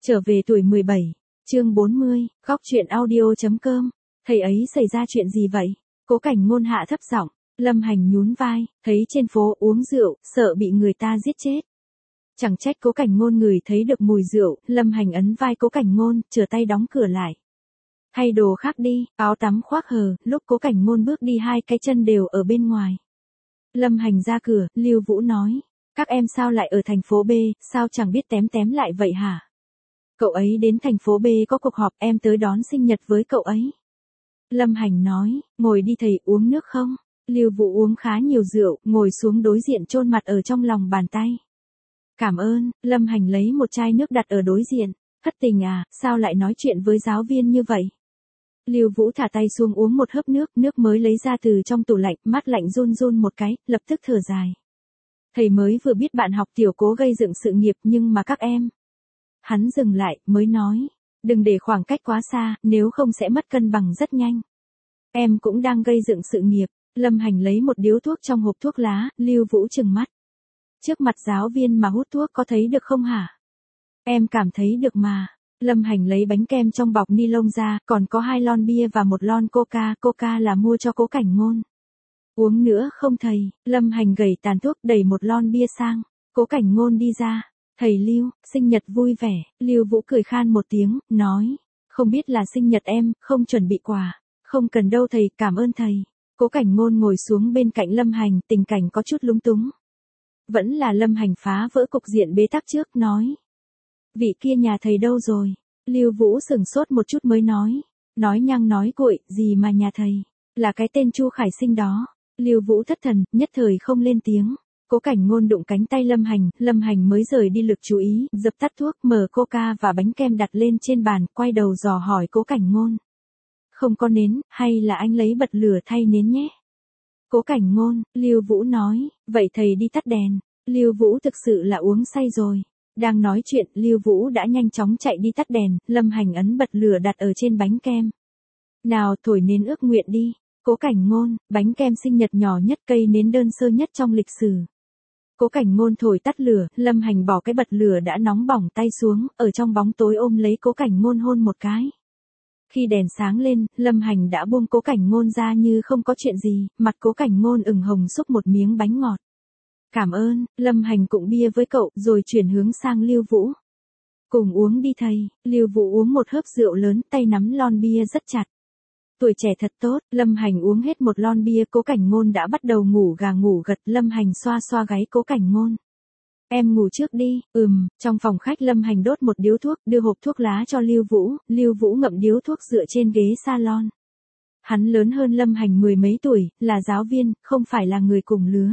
Trở về tuổi 17, chương 40, góc truyện audio.com. Thầy ấy xảy ra chuyện gì vậy? Cố Cảnh Ngôn hạ thấp giọng. Lâm Hành nhún vai, thấy trên phố uống rượu, sợ bị người ta giết chết. Chẳng trách Cố Cảnh Ngôn ngửi thấy được mùi rượu. Lâm Hành ấn vai Cố Cảnh Ngôn, trở tay đóng cửa lại. Thay đồ khác đi, áo tắm khoác hờ. Lúc Cố Cảnh Ngôn bước đi hai cái chân đều ở bên ngoài. Lâm Hành ra cửa, Lưu Vũ nói, các em sao lại ở thành phố B, sao chẳng biết tém tém lại vậy hả? Cậu ấy đến thành phố B có cuộc họp, em tới đón sinh nhật với cậu ấy. Lâm Hành nói, ngồi đi thầy, uống nước không? Lưu Vũ uống khá nhiều rượu, ngồi xuống đối diện chôn mặt ở trong lòng bàn tay. Cảm ơn. Lâm Hành lấy một chai nước đặt ở đối diện. Thất tình à, sao lại nói chuyện với giáo viên như vậy? Lưu Vũ thả tay xuống uống một hớp nước, nước mới lấy ra từ trong tủ lạnh, mát lạnh run run một cái, lập tức thở dài. Thầy mới vừa biết bạn học tiểu Cố gây dựng sự nghiệp nhưng mà các em. Hắn dừng lại, mới nói, đừng để khoảng cách quá xa, nếu không sẽ mất cân bằng rất nhanh. Em cũng đang gây dựng sự nghiệp. Lâm Hành lấy một điếu thuốc trong hộp thuốc lá, Lưu Vũ trừng mắt. Trước mặt giáo viên mà hút thuốc có thấy được không hả? Em cảm thấy được mà. Lâm Hành lấy bánh kem trong bọc ni lông ra, còn có 2 lon bia và 1 lon coca, coca là mua cho Cố Cảnh Ngôn. Uống nữa không thầy? Lâm Hành gẩy tàn thuốc đẩy 1 lon bia sang. Cố Cảnh Ngôn đi ra. Thầy Lưu, sinh nhật vui vẻ. Lưu Vũ cười khan một tiếng, nói, không biết là sinh nhật em, không chuẩn bị quà. Không cần đâu thầy, cảm ơn thầy. Cố Cảnh Ngôn ngồi xuống bên cạnh Lâm Hành, tình cảnh có chút lúng túng. Vẫn là Lâm Hành phá vỡ cục diện bế tắc trước, nói, vị kia nhà thầy đâu rồi? Lưu Vũ sửng sốt một chút mới nói nhăng nói cuội, gì mà nhà thầy, là cái tên Chu Khải Sinh đó. Lưu Vũ thất thần, nhất thời không lên tiếng. Cố Cảnh Ngôn đụng cánh tay Lâm Hành mới rời đi lực chú ý, dập tắt thuốc, mở coca và bánh kem đặt lên trên bàn, quay đầu dò hỏi Cố Cảnh Ngôn. Không có nến, hay là anh lấy bật lửa thay nến nhé? Cố Cảnh Ngôn, Lưu Vũ nói, vậy thầy đi tắt đèn. Lưu Vũ thực sự là uống say rồi. Đang nói chuyện, Lưu Vũ đã nhanh chóng chạy đi tắt đèn, Lâm Hành ấn bật lửa đặt ở trên bánh kem. Nào thổi nến ước nguyện đi. Cố Cảnh Ngôn, bánh kem sinh nhật nhỏ nhất, cây nến đơn sơ nhất trong lịch sử. Cố Cảnh Ngôn thổi tắt lửa, Lâm Hành bỏ cái bật lửa đã nóng bỏng tay xuống, ở trong bóng tối ôm lấy Cố Cảnh Ngôn hôn một cái. Khi đèn sáng lên, Lâm Hành đã buông Cố Cảnh Ngôn ra như không có chuyện gì, mặt Cố Cảnh Ngôn ửng hồng xúc một miếng bánh ngọt. Cảm ơn. Lâm Hành cụng bia với cậu, rồi chuyển hướng sang Lưu Vũ. Cùng uống đi thầy. Lưu Vũ uống một hớp rượu lớn, tay nắm lon bia rất chặt. Tuổi trẻ thật tốt. Lâm Hành uống hết một lon bia, Cố Cảnh Ngôn đã bắt đầu ngủ gà ngủ gật. Lâm Hành xoa xoa gáy Cố Cảnh Ngôn. Em ngủ trước đi. Trong phòng khách Lâm Hành đốt một điếu thuốc, đưa hộp thuốc lá cho Lưu Vũ. Lưu Vũ ngậm điếu thuốc dựa trên ghế salon. Hắn lớn hơn Lâm Hành 10 mấy tuổi, là giáo viên, không phải là người cùng lứa.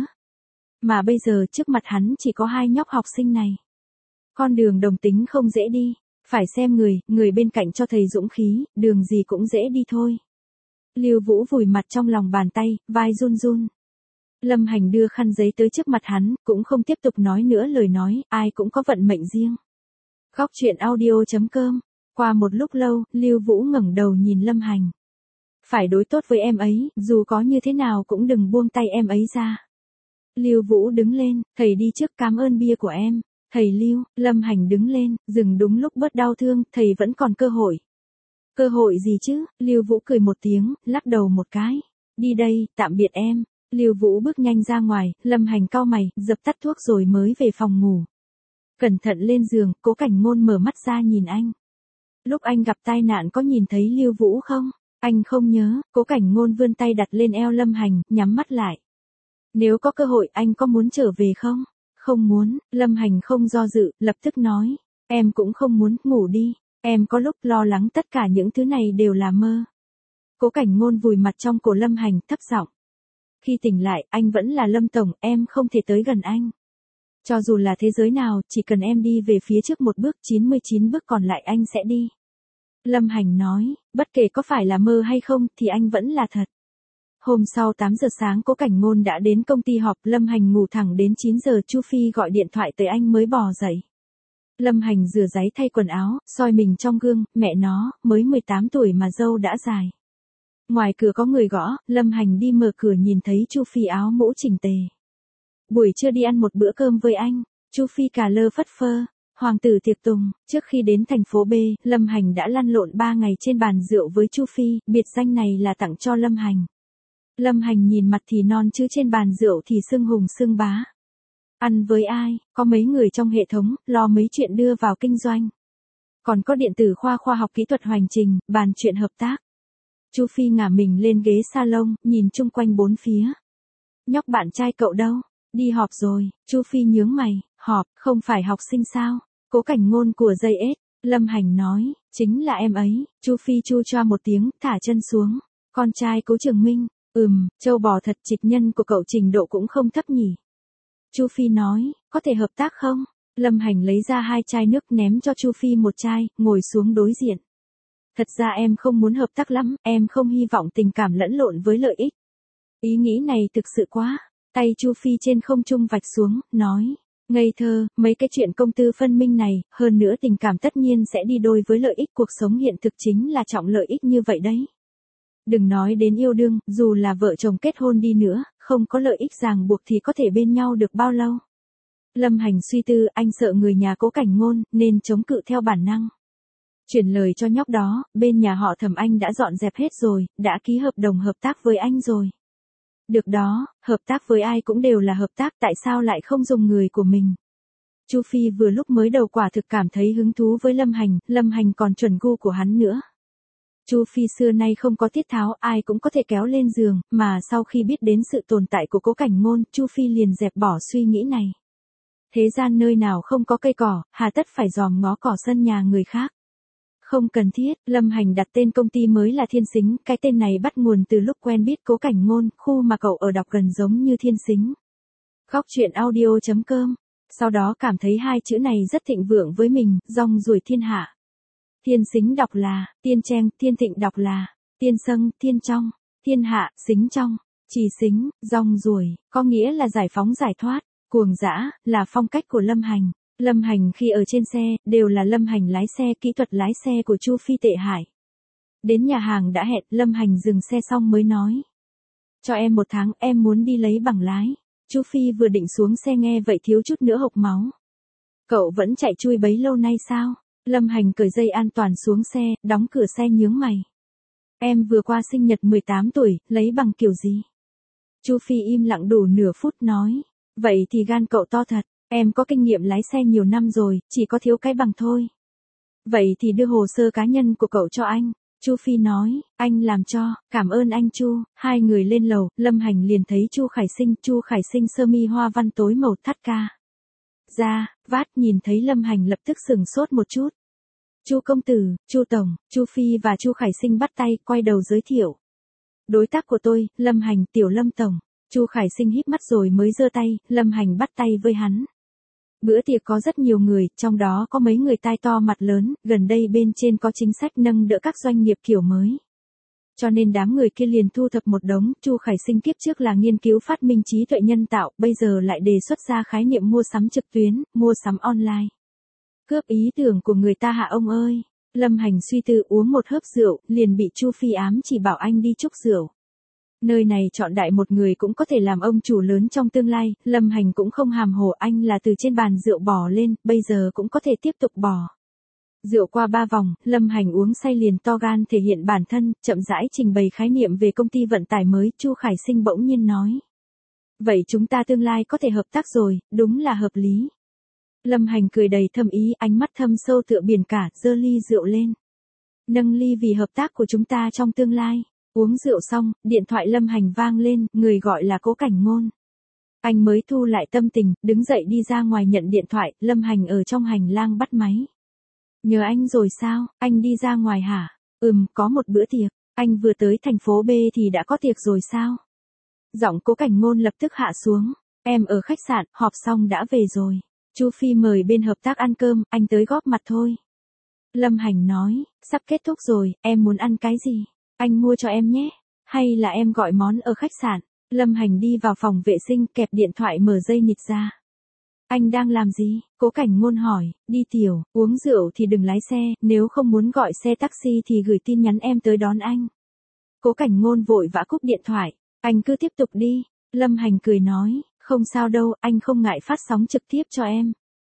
Mà bây giờ trước mặt hắn chỉ có 2 nhóc học sinh này. Con đường đồng tính không dễ đi, phải xem người bên cạnh cho thầy dũng khí, đường gì cũng dễ đi thôi. Lưu Vũ vùi mặt trong lòng bàn tay, vai run run. Lâm Hành đưa khăn giấy tới trước mặt hắn, cũng không tiếp tục nói nữa lời nói, ai cũng có vận mệnh riêng. Góc truyện audio.com. Qua một lúc lâu, Lưu Vũ ngẩng đầu nhìn Lâm Hành. Phải đối tốt với em ấy, dù có như thế nào cũng đừng buông tay em ấy ra. Lưu Vũ đứng lên, thầy đi trước, cảm ơn bia của em. Thầy Lưu. Lâm Hành đứng lên, dừng đúng lúc bớt đau thương, thầy vẫn còn cơ hội. Cơ hội gì chứ? Lưu Vũ cười một tiếng, lắc đầu một cái. Đi đây, tạm biệt em. Lưu Vũ bước nhanh ra ngoài, Lâm Hành cau mày, dập tắt thuốc rồi mới về phòng ngủ. Cẩn thận lên giường, Cố Cảnh Ngôn mở mắt ra nhìn anh. Lúc anh gặp tai nạn có nhìn thấy Lưu Vũ không? Anh không nhớ. Cố Cảnh Ngôn vươn tay đặt lên eo Lâm Hành, nhắm mắt lại. Nếu có cơ hội anh có muốn trở về không? Không muốn. Lâm Hành không do dự, lập tức nói. Em cũng không muốn, ngủ đi. Em có lúc lo lắng tất cả những thứ này đều là mơ. Cố Cảnh Ngôn vùi mặt trong cổ Lâm Hành, thấp giọng. Khi tỉnh lại, anh vẫn là Lâm Tổng, em không thể tới gần anh. Cho dù là thế giới nào, chỉ cần em đi về phía trước một bước, 99 bước còn lại anh sẽ đi. Lâm Hành nói, bất kể có phải là mơ hay không, thì anh vẫn là thật. Hôm sau 8 giờ sáng Cố Cảnh Ngôn đã đến công ty họp, Lâm Hành ngủ thẳng đến 9 giờ, Chu Phi gọi điện thoại tới anh mới bò dậy. Lâm Hành rửa ráy thay quần áo, soi mình trong gương, mẹ nó, mới 18 tuổi mà râu đã dài. Ngoài cửa có người gõ, Lâm Hành đi mở cửa nhìn thấy Chu Phi áo mũ chỉnh tề. Buổi trưa đi ăn một bữa cơm với anh. Chu Phi cà lơ phất phơ. hoàng tử tiệc tùng, trước khi đến thành phố B, Lâm Hành đã lăn lộn 3 ngày trên bàn rượu với Chu Phi, biệt danh này là tặng cho Lâm Hành. Lâm Hành nhìn mặt thì non chứ trên bàn rượu thì xưng hùng xưng bá. Ăn với ai, có mấy người trong hệ thống, lo mấy chuyện đưa vào kinh doanh. Còn có điện tử khoa khoa học kỹ thuật hoành trình, bàn chuyện hợp tác. Chu Phi ngả mình lên ghế salon, nhìn chung quanh bốn phía. Nhóc bạn trai cậu đâu? Đi họp rồi. Chu Phi nhướng mày, họp, không phải học sinh sao? Cố Cảnh Ngôn của dây ếch. Lâm Hành nói, chính là em ấy. Chu Phi chu choa một tiếng, thả chân xuống. Con trai Cố Trường Minh. Châu bò thật, trịch nhân của cậu trình độ cũng không thấp nhỉ. Chu Phi nói, có thể hợp tác không? Lâm Hành lấy ra 2 chai nước ném cho Chu Phi một chai, ngồi xuống đối diện. Thật ra em không muốn hợp tác lắm, em không hy vọng tình cảm lẫn lộn với lợi ích. Ý nghĩ này thực sự quá. Tay Chu Phi trên không trung vạch xuống, nói. Ngây thơ, mấy cái chuyện công tư phân minh này, hơn nữa tình cảm tất nhiên sẽ đi đôi với lợi ích, cuộc sống hiện thực chính là trọng lợi ích như vậy đấy. Đừng nói đến yêu đương, dù là vợ chồng kết hôn đi nữa, không có lợi ích ràng buộc thì có thể bên nhau được bao lâu. Lâm Hành suy tư, anh sợ người nhà Cố Cảnh Ngôn, nên chống cự theo bản năng. Chuyển lời cho nhóc đó, bên nhà họ Thẩm anh đã dọn dẹp hết rồi, đã ký hợp đồng hợp tác với anh rồi. Được đó, hợp tác với ai cũng đều là hợp tác, tại sao lại không dùng người của mình. Chu Phi vừa lúc mới đầu quả thực cảm thấy hứng thú với Lâm Hành còn chuẩn gu của hắn nữa. Chu Phi xưa nay không có tiết tháo, ai cũng có thể kéo lên giường, mà sau khi biết đến sự tồn tại của Cố Cảnh Ngôn, Chu Phi liền dẹp bỏ suy nghĩ này. Thế gian nơi nào không có cây cỏ, hà tất phải dòm ngó cỏ sân nhà người khác. Không cần thiết, Lâm Hành đặt tên công ty mới là Thiên Sính, cái tên này bắt nguồn từ lúc quen biết Cố Cảnh Ngôn, khu mà cậu ở đọc gần giống như Thiên Sính. Góc truyện audio.com, sau đó cảm thấy 2 chữ này rất thịnh vượng với mình, rong ruổi thiên hạ. Thiên Sính đọc là, Tiên Trang, Thiên Thịnh đọc là, Tiên Sâng, Thiên Trong, Thiên Hạ, Sính Trong, Trì Sính, rong ruổi, có nghĩa là giải phóng giải thoát, cuồng dã, là phong cách của Lâm Hành. Lâm Hành khi ở trên xe, đều là Lâm Hành lái xe, kỹ thuật lái xe của Chu Phi tệ hại. Đến nhà hàng đã hẹn, Lâm Hành dừng xe xong mới nói. Cho em 1 tháng, em muốn đi lấy bằng lái. Chu Phi vừa định xuống xe nghe vậy thiếu chút nữa hộc máu. Cậu vẫn chạy chui bấy lâu nay sao? Lâm Hành cởi dây an toàn xuống xe, đóng cửa xe nhướng mày. Em vừa qua sinh nhật 18 tuổi, lấy bằng kiểu gì? Chu Phi im lặng đủ nửa phút nói. Vậy thì gan cậu to thật, em có kinh nghiệm lái xe nhiều năm rồi, chỉ có thiếu cái bằng thôi. Vậy thì đưa hồ sơ cá nhân của cậu cho anh. Chu Phi nói, anh làm cho, cảm ơn anh Chu. 2 người lên lầu, Lâm Hành liền thấy Chu Khải Sinh sơ mi hoa văn tối màu thắt ca. Ra, vát nhìn thấy Lâm Hành lập tức sừng sốt một chút. Chu công tử, Chu tổng, Chu Phi và Chu Khải Sinh bắt tay, quay đầu giới thiệu. Đối tác của tôi, Lâm Hành, tiểu Lâm tổng. Chu Khải Sinh híp mắt rồi mới giơ tay, Lâm Hành bắt tay với hắn. Bữa tiệc có rất nhiều người, trong đó có mấy người tai to mặt lớn, gần đây bên trên có chính sách nâng đỡ các doanh nghiệp kiểu mới. Cho nên đám người kia liền thu thập một đống, Chu Khải Sinh kiếp trước là nghiên cứu phát minh trí tuệ nhân tạo, bây giờ lại đề xuất ra khái niệm mua sắm trực tuyến, mua sắm online. Cướp ý tưởng của người ta hạ ông ơi. Lâm Hành suy tư uống một hớp rượu, liền bị Chu Phi ám chỉ bảo anh đi chúc rượu. Nơi này chọn đại một người cũng có thể làm ông chủ lớn trong tương lai, Lâm Hành cũng không hàm hồ, anh là từ trên bàn rượu bò lên, bây giờ cũng có thể tiếp tục bò. Rượu qua 3 vòng, Lâm Hành uống say liền to gan thể hiện bản thân, chậm rãi trình bày khái niệm về công ty vận tải mới, Chu Khải Sinh bỗng nhiên nói. Vậy chúng ta tương lai có thể hợp tác rồi, đúng là hợp lý. Lâm Hành cười đầy thâm ý, ánh mắt thâm sâu tựa biển cả, giơ ly rượu lên. Nâng ly vì hợp tác của chúng ta trong tương lai. Uống rượu xong, điện thoại Lâm Hành vang lên, người gọi là Cố Cảnh Ngôn. Anh mới thu lại tâm tình, đứng dậy đi ra ngoài nhận điện thoại, Lâm Hành ở trong hành lang bắt máy. Nhờ anh rồi sao, anh đi ra ngoài hả? Có một bữa tiệc, anh vừa tới thành phố B thì đã có tiệc rồi sao? Giọng Cố Cảnh Ngôn lập tức hạ xuống, em ở khách sạn, họp xong đã về rồi. Chu Phi mời bên hợp tác ăn cơm, anh tới góp mặt thôi. Lâm Hành nói, sắp kết thúc rồi, em muốn ăn cái gì? Anh mua cho em nhé. Hay là em gọi món ở khách sạn? Lâm Hành đi vào phòng vệ sinh kẹp điện thoại mở dây nịt ra. Anh đang làm gì? Cố Cảnh Ngôn hỏi, đi tiểu, uống rượu thì đừng lái xe, nếu không muốn gọi xe taxi thì gửi tin nhắn em tới đón anh. Cố Cảnh Ngôn vội vã cúp điện thoại, anh cứ tiếp tục đi. Lâm Hành cười nói, không sao đâu, anh không ngại phát sóng trực tiếp cho em.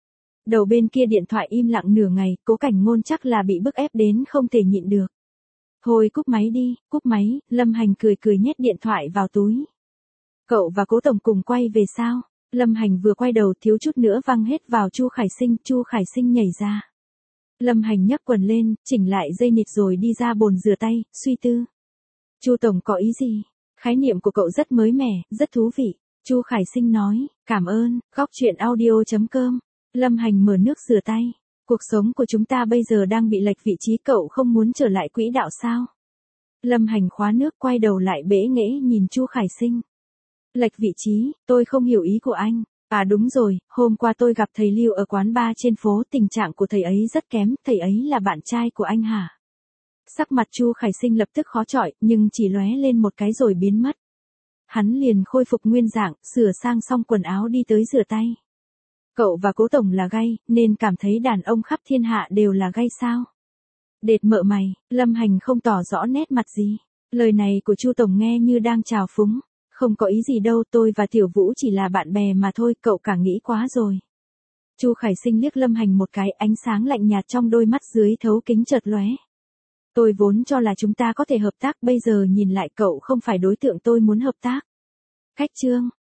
Đầu bên kia điện thoại im lặng nửa ngày, Cố Cảnh Ngôn chắc là bị bức ép đến không thể nhịn được. Thôi cúp máy đi, cúp máy, Lâm Hành cười cười nhét điện thoại vào túi. Cậu và Cố tổng cùng quay về sao? Lâm Hành vừa quay đầu thiếu chút nữa văng hết vào Chu Khải Sinh nhảy ra. Lâm Hành nhấc quần lên, chỉnh lại dây nịt rồi đi ra bồn rửa tay, suy tư. Chu tổng có ý gì? Khái niệm của cậu rất mới mẻ, rất thú vị. Chu Khải Sinh nói, cảm ơn, góc chuyện audio.com. Lâm Hành mở nước rửa tay. Cuộc sống của chúng ta bây giờ đang bị lệch vị trí, cậu không muốn trở lại quỹ đạo sao? Lâm Hành khóa nước quay đầu lại bẽ nghễ nhìn Chu Khải Sinh. Lệch vị trí, tôi không hiểu ý của anh. À đúng rồi, hôm qua tôi gặp thầy Lưu ở quán bar trên phố, tình trạng của thầy ấy rất kém, thầy ấy là bạn trai của anh hả? Sắc mặt Chu Khải Sinh lập tức khó chọi, nhưng chỉ lóe lên một cái rồi biến mất. Hắn liền khôi phục nguyên dạng, sửa sang xong quần áo đi tới rửa tay. Cậu và Cố tổng là gay, nên cảm thấy đàn ông khắp thiên hạ đều là gay sao? Đệt mợ mày, Lâm Hành không tỏ rõ nét mặt gì. Lời này của Chu tổng nghe như đang chào phúng. Không có ý gì đâu, tôi và Tiểu Vũ chỉ là bạn bè mà thôi, cậu cả nghĩ quá rồi. Chu Khải Sinh liếc Lâm Hành một cái, ánh sáng lạnh nhạt trong đôi mắt dưới thấu kính chợt lóe. Tôi vốn cho là chúng ta có thể hợp tác, bây giờ nhìn lại cậu không phải đối tượng tôi muốn hợp tác. Cách chương